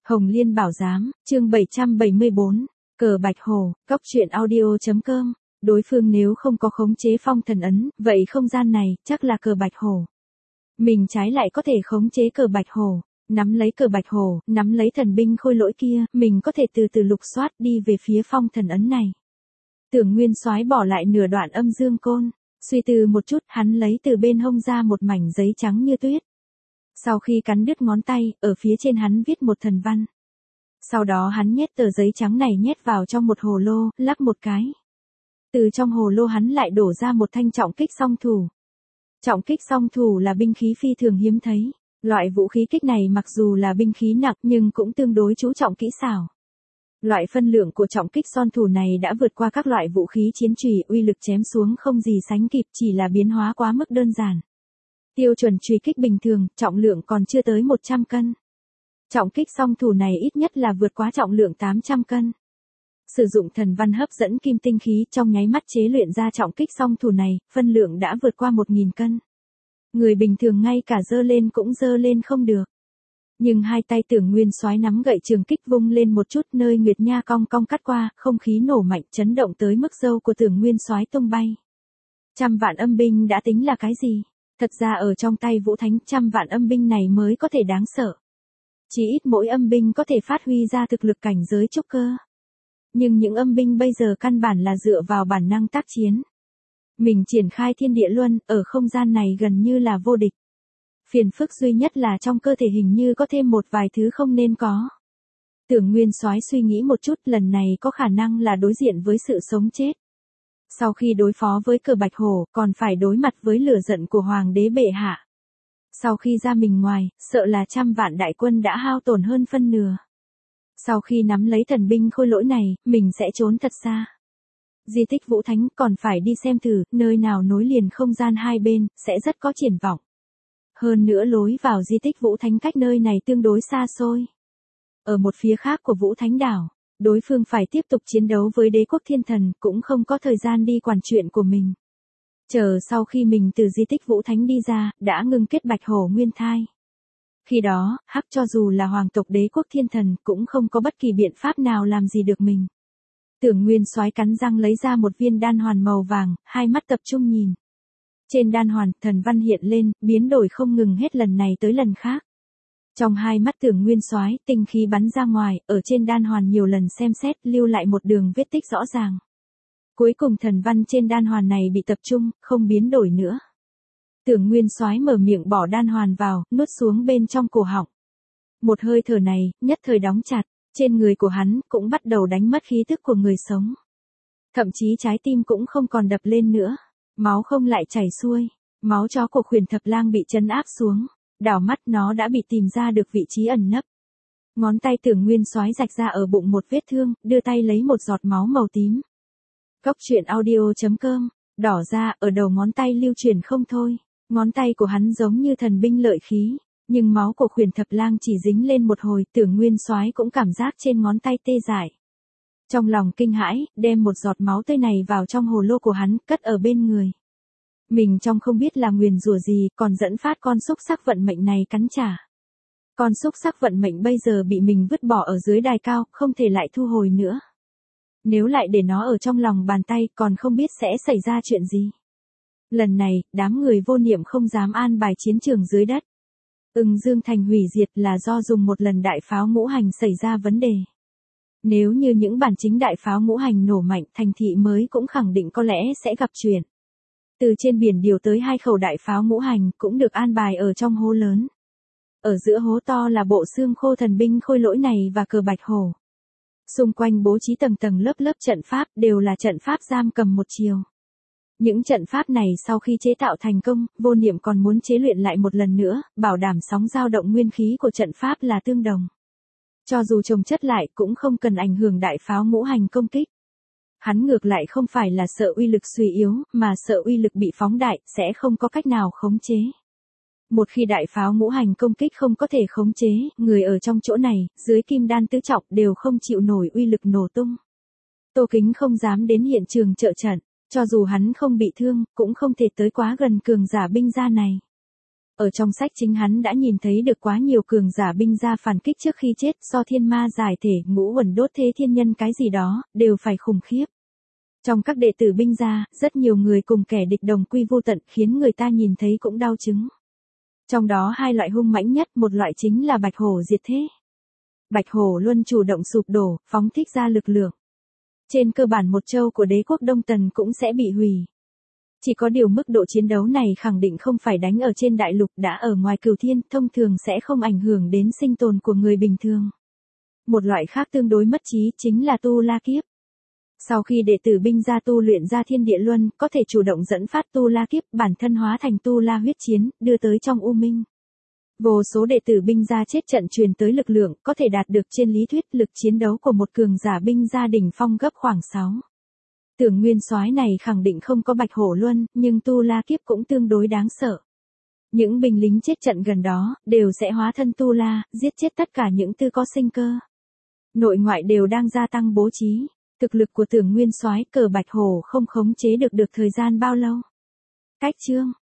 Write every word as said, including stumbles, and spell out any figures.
Hồng Liên Bảo Giám, chương bảy trăm bảy mươi bốn, Cờ Bạch Hổ, Cóc truyện audio.com, đối phương nếu không có khống chế phong thần ấn, vậy không gian này, chắc là cờ Bạch Hổ. Mình trái lại có thể khống chế cờ Bạch Hổ, nắm lấy cờ Bạch Hổ, nắm lấy thần binh khôi lỗi kia, mình có thể từ từ lục soát đi về phía phong thần ấn này. Tưởng Nguyên Soái bỏ lại nửa đoạn âm dương côn, suy tư một chút, hắn lấy từ bên hông ra một mảnh giấy trắng như tuyết. Sau khi cắn đứt ngón tay, ở phía trên hắn viết một thần văn. Sau đó hắn nhét tờ giấy trắng này nhét vào trong một hồ lô, lắc một cái. Từ trong hồ lô hắn lại đổ ra một thanh trọng kích song thủ. Trọng kích song thủ là binh khí phi thường hiếm thấy. Loại vũ khí kích này mặc dù là binh khí nặng nhưng cũng tương đối chú trọng kỹ xảo. Loại phân lượng của trọng kích song thủ này đã vượt qua các loại vũ khí chiến chùy, uy lực chém xuống không gì sánh kịp, chỉ là biến hóa quá mức đơn giản. Tiêu chuẩn chùy kích bình thường, trọng lượng còn chưa tới một trăm cân. Trọng kích song thủ này ít nhất là vượt quá trọng lượng tám trăm cân. Sử dụng thần văn hấp dẫn kim tinh khí trong nháy mắt chế luyện ra trọng kích song thủ này, phân lượng đã vượt qua một nghìn cân. Người bình thường ngay cả giơ lên cũng giơ lên không được. Nhưng hai tay Tưởng Nguyên Soái nắm gậy trường kích vung lên một chút, nơi Nguyệt Nha cong cong cắt qua, không khí nổ mạnh chấn động tới mức râu của Tưởng Nguyên Soái tung bay. Trăm vạn âm binh đã tính là cái gì? Thật ra ở trong tay Vũ Thánh, trăm vạn âm binh này mới có thể đáng sợ. Chỉ ít mỗi âm binh có thể phát huy ra thực lực cảnh giới trúc cơ. Nhưng những âm binh bây giờ căn bản là dựa vào bản năng tác chiến. Mình triển khai thiên địa luân, ở không gian này gần như là vô địch. Phiền phức duy nhất là trong cơ thể hình như có thêm một vài thứ không nên có. Tưởng Nguyên Soái suy nghĩ một chút, lần này có khả năng là đối diện với sự sống chết. Sau khi đối phó với cờ Bạch Hổ, còn phải đối mặt với lửa giận của Hoàng đế bệ hạ. Sau khi ra mình ngoài, sợ là trăm vạn đại quân đã hao tổn hơn phân nửa. Sau khi nắm lấy thần binh khôi lỗi này, mình sẽ trốn thật xa. Di tích Vũ Thánh còn phải đi xem thử, nơi nào nối liền không gian hai bên, sẽ rất có triển vọng. Hơn nữa lối vào di tích Vũ Thánh cách nơi này tương đối xa xôi. Ở một phía khác của Vũ Thánh đảo, đối phương phải tiếp tục chiến đấu với đế quốc thiên thần, cũng không có thời gian đi quản chuyện của mình. Chờ sau khi mình từ di tích Vũ Thánh đi ra, đã ngưng kết Bạch Hổ nguyên thai. Khi đó, hắc cho dù là hoàng tộc đế quốc thiên thần, cũng không có bất kỳ biện pháp nào làm gì được mình. Tưởng Nguyên Soái cắn răng lấy ra một viên đan hoàn màu vàng, hai mắt tập trung nhìn. Trên đan hoàn, thần văn hiện lên, biến đổi không ngừng hết lần này tới lần khác. Trong hai mắt Tưởng Nguyên Soái, tinh khí bắn ra ngoài, ở trên đan hoàn nhiều lần xem xét, lưu lại một đường vết tích rõ ràng. Cuối cùng thần văn trên đan hoàn này bị tập trung, không biến đổi nữa. Tưởng Nguyên Soái mở miệng bỏ đan hoàn vào, nuốt xuống bên trong cổ họng. Một hơi thở này, nhất thời đóng chặt, trên người của hắn cũng bắt đầu đánh mất khí tức của người sống. Thậm chí trái tim cũng không còn đập lên nữa, máu không lại chảy xuôi, máu chó của Khuyển Thập Lang bị trấn áp xuống, đảo mắt nó đã bị tìm ra được vị trí ẩn nấp. Ngón tay Tưởng Nguyên Soái rạch ra ở bụng một vết thương, đưa tay lấy một giọt máu màu tím. Cóc truyện audio.com, đỏ ra, ở đầu ngón tay lưu truyền không thôi. Ngón tay của hắn giống như thần binh lợi khí, nhưng máu của Khuyển Thập Lang chỉ dính lên một hồi, Tưởng Nguyên Soái cũng cảm giác trên ngón tay tê dại. Trong lòng kinh hãi, đem một giọt máu tươi này vào trong hồ lô của hắn, cất ở bên người. Mình trong không biết là nguyền rủa gì, còn dẫn phát con xúc sắc vận mệnh này cắn trả. Con xúc sắc vận mệnh bây giờ bị mình vứt bỏ ở dưới đài cao, không thể lại thu hồi nữa. Nếu lại để nó ở trong lòng bàn tay, còn không biết sẽ xảy ra chuyện gì. Lần này, đám người vô niệm không dám an bài chiến trường dưới đất. Ưng Dương Thành hủy diệt là do dùng một lần đại pháo ngũ hành xảy ra vấn đề. Nếu như những bản chính đại pháo ngũ hành nổ mạnh, thành thị mới cũng khẳng định có lẽ sẽ gặp chuyện. Từ trên biển điều tới hai khẩu đại pháo ngũ hành cũng được an bài ở trong hố lớn. Ở giữa hố to là bộ xương khô thần binh khôi lỗi này và cờ Bạch Hổ. Xung quanh bố trí tầng tầng lớp lớp trận pháp, đều là trận pháp giam cầm một chiều. Những trận pháp này sau khi chế tạo thành công, vô niệm còn muốn chế luyện lại một lần nữa, bảo đảm sóng dao động nguyên khí của trận pháp là tương đồng. Cho dù chồng chất lại cũng không cần ảnh hưởng đại pháo ngũ hành công kích. Hắn ngược lại không phải là sợ uy lực suy yếu, mà sợ uy lực bị phóng đại, sẽ không có cách nào khống chế. Một khi đại pháo ngũ hành công kích không có thể khống chế, người ở trong chỗ này, dưới kim đan tứ trọng đều không chịu nổi uy lực nổ tung. Tô Kính không dám đến hiện trường trợ trận, cho dù hắn không bị thương, cũng không thể tới quá gần cường giả binh gia này. Ở trong sách chính hắn đã nhìn thấy được quá nhiều cường giả binh gia phản kích trước khi chết, do thiên ma giải thể, ngũ uẩn đốt thế thiên nhân cái gì đó, đều phải khủng khiếp. Trong các đệ tử binh gia, rất nhiều người cùng kẻ địch đồng quy vô tận, khiến người ta nhìn thấy cũng đau chứng. Trong đó hai loại hung mãnh nhất, một loại chính là bạch hổ diệt thế. Bạch hổ luôn chủ động sụp đổ, phóng thích ra lực lượng. Trên cơ bản một châu của đế quốc Đông Tần cũng sẽ bị hủy. Chỉ có điều mức độ chiến đấu này khẳng định không phải đánh ở trên đại lục, đã ở ngoài cửu thiên, thông thường sẽ không ảnh hưởng đến sinh tồn của người bình thường. Một loại khác tương đối mất trí chính là tu la kiếp. Sau khi đệ tử binh gia tu luyện ra thiên địa luân, có thể chủ động dẫn phát tu la kiếp, bản thân hóa thành tu la huyết chiến, đưa tới trong u minh. Vô số đệ tử binh gia chết trận truyền tới lực lượng, có thể đạt được trên lý thuyết lực chiến đấu của một cường giả binh gia đỉnh phong gấp khoảng sáu. Tưởng Nguyên Soái này khẳng định không có bạch hổ luân, nhưng tu la kiếp cũng tương đối đáng sợ. Những binh lính chết trận gần đó, đều sẽ hóa thân tu la, giết chết tất cả những tư có sinh cơ. Nội ngoại đều đang gia tăng bố trí. Thực lực của Tưởng Nguyên Soái cờ bạch hổ không khống chế được được thời gian bao lâu. Cách chương